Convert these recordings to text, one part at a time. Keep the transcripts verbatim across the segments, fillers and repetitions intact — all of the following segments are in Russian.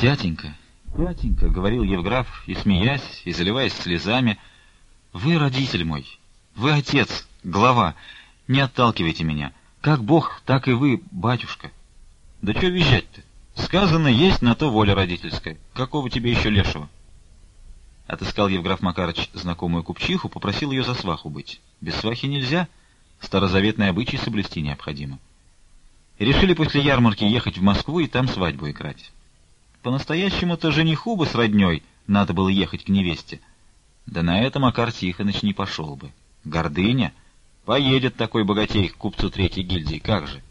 «Тятенька, тятенька», — говорил Евграф, и смеясь, и заливаясь слезами, — «вы родитель мой, вы отец, глава, не отталкивайте меня. Как Бог, так и вы, батюшка». «Да что визжать-то? Сказано, есть на то воля родительская. Какого тебе еще лешего?» Отыскал Евграф Макарыч знакомую купчиху, попросил ее за сваху быть. Без свахи нельзя, старозаветный обычай соблюсти необходимо. Решили после ярмарки ехать в Москву и там свадьбу играть. По-настоящему-то жениху бы с родней надо было ехать к невесте. Да на это Макар Тихоныч не пошел бы. Гордыня. Поедет такой богатей к купцу третьей гильдии, как же?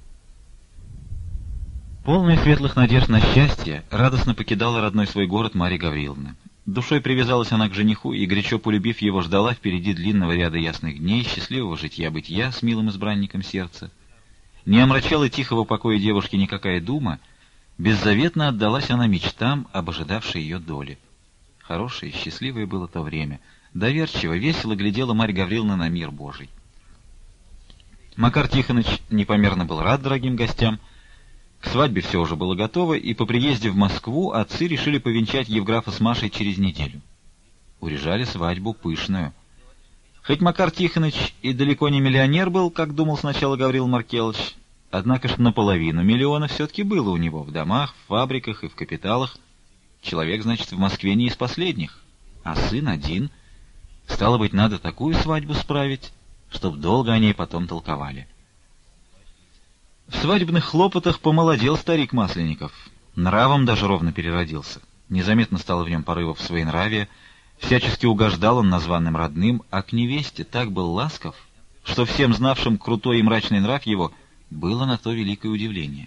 Полная светлых надежд на счастье, радостно покидала родной свой город Марья Гавриловна. Душой привязалась она к жениху и, горячо полюбив его, ждала впереди длинного ряда ясных дней, счастливого житья-бытия с милым избранником сердца. Не омрачала тихого покоя девушки никакая дума, беззаветно отдалась она мечтам об ожидавшей ее доле. Хорошее, счастливое было то время. Доверчиво, весело глядела Марья Гавриловна на мир Божий. Макар Тихоныч непомерно был рад дорогим гостям. К свадьбе все уже было готово, и по приезде в Москву отцы решили повенчать Евграфа с Машей через неделю. Урежали свадьбу пышную. Хоть Макар Тихоныч и далеко не миллионер был, как думал сначала Гаврил Маркелыч, однако ж наполовину миллиона все-таки было у него в домах, в фабриках и в капиталах. Человек, значит, в Москве не из последних, а сын один. Стало быть, надо такую свадьбу справить, чтоб долго о ней потом толковали. В свадебных хлопотах помолодел старик Масленников, нравом даже ровно переродился. Незаметно стало в нем порывов своенравия, всячески угождал он названным родным, а к невесте так был ласков, что всем знавшим крутой и мрачный нрав его было на то великое удивление.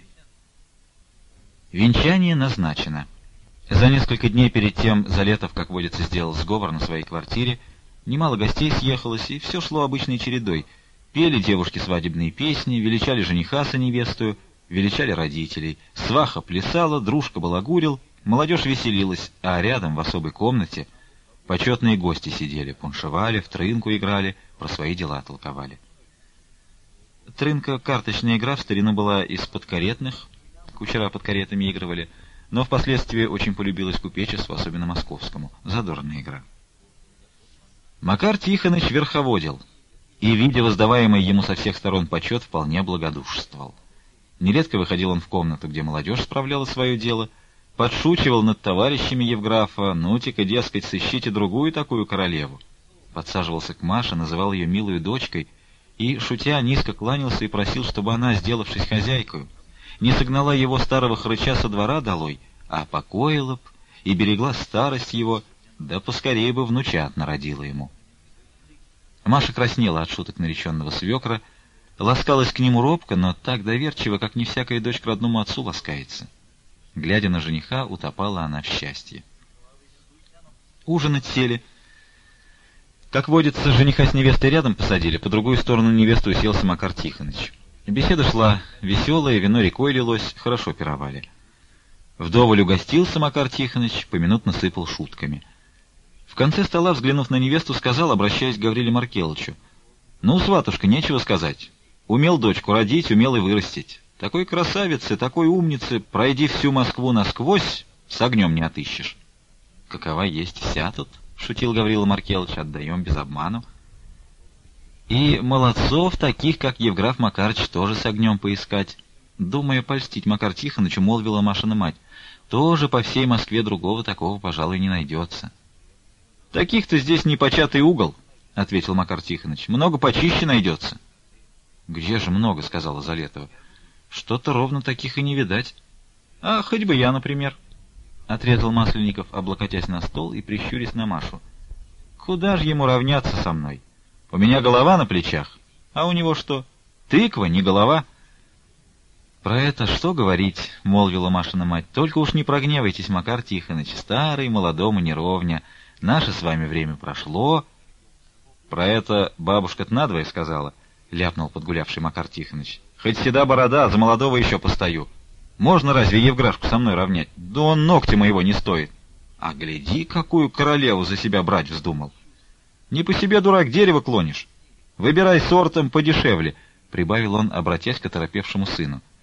Венчание назначено. За несколько дней перед тем Залетов, как водится, сделал сговор на своей квартире, немало гостей съехалось, и все шло обычной чередой. Пели девушки свадебные песни, величали жениха со невестою, величали родителей. Сваха плясала, дружка балагурил, молодежь веселилась, а рядом в особой комнате почетные гости сидели, пуншевали, в трынку играли, про свои дела толковали. Трынка — карточная игра, в старину была из подкаретных, кучера под каретами игрывали, но впоследствии очень полюбилась купечеству, особенно московскому. Задорная игра. Макар Тихоныч верховодил, и, видя воздаваемый ему со всех сторон почет, вполне благодушествовал. Нередко выходил он в комнату, где молодежь справляла свое дело, подшучивал над товарищами Евграфа: «Ну-те-ка, дескать, сыщите другую такую королеву». Подсаживался к Маше, называл ее милую дочкой и, шутя, низко кланялся и просил, чтобы она, сделавшись хозяйкою, не согнала его старого хрыча со двора долой, а покоила б и берегла старость его, да поскорее бы внучат народила ему. Маша краснела от шуток нареченного свекра, ласкалась к нему робко, но так доверчиво, как не всякая дочь к родному отцу ласкается. Глядя на жениха, утопала она в счастье. Ужинать сели. Как водится, жениха с невестой рядом посадили, по другую сторону невесты уселся Макар Тихоныч. Беседа шла веселая, вино рекой лилось, хорошо пировали. Вдоволь угостился Макар Тихоныч, поминутно сыпал шутками. В конце стола, взглянув на невесту, сказал, обращаясь к Гавриле Маркелычу: «Ну, сватушка, нечего сказать. Умел дочку родить, умел и вырастить. Такой красавицы, такой умницы, пройди всю Москву насквозь, с огнем не отыщешь». «Какова есть вся тут», — шутил Гаврила Маркелыч, — «отдаем без обману». И молодцов, таких, как Евграф Макарыч, тоже с огнем поискать. Думая польстить Макар Тихонычу, молвила Машина мать: «Тоже по всей Москве другого такого, пожалуй, не найдется». «Таких-то здесь непочатый угол», — ответил Макар Тихоныч. «Много почище найдется». «Где же много?» — сказала Залетова. «Что-то ровно таких и не видать». «А хоть бы я, например», — отрезал Масленников, облокотясь на стол и прищурясь на Машу. «Куда же ему равняться со мной? У меня голова на плечах, а у него что? Тыква, не голова». «Про это что говорить?» — молвила Машина мать. «Только уж не прогневайтесь, Макар Тихоныч, старый молодому не ровня. Наше с вами время прошло». «Про это бабушка-то надвое сказала», — ляпнул подгулявший Макар Тихоныч. «Хоть седа борода, за молодого еще постою. Можно разве Евграшку со мной равнять? Да он ногтя моего не стоит. А гляди, какую королеву за себя брать вздумал. Не по себе, дурак, дерево клонишь. Выбирай сортом подешевле», — прибавил он, обратясь к оторопевшему сыну.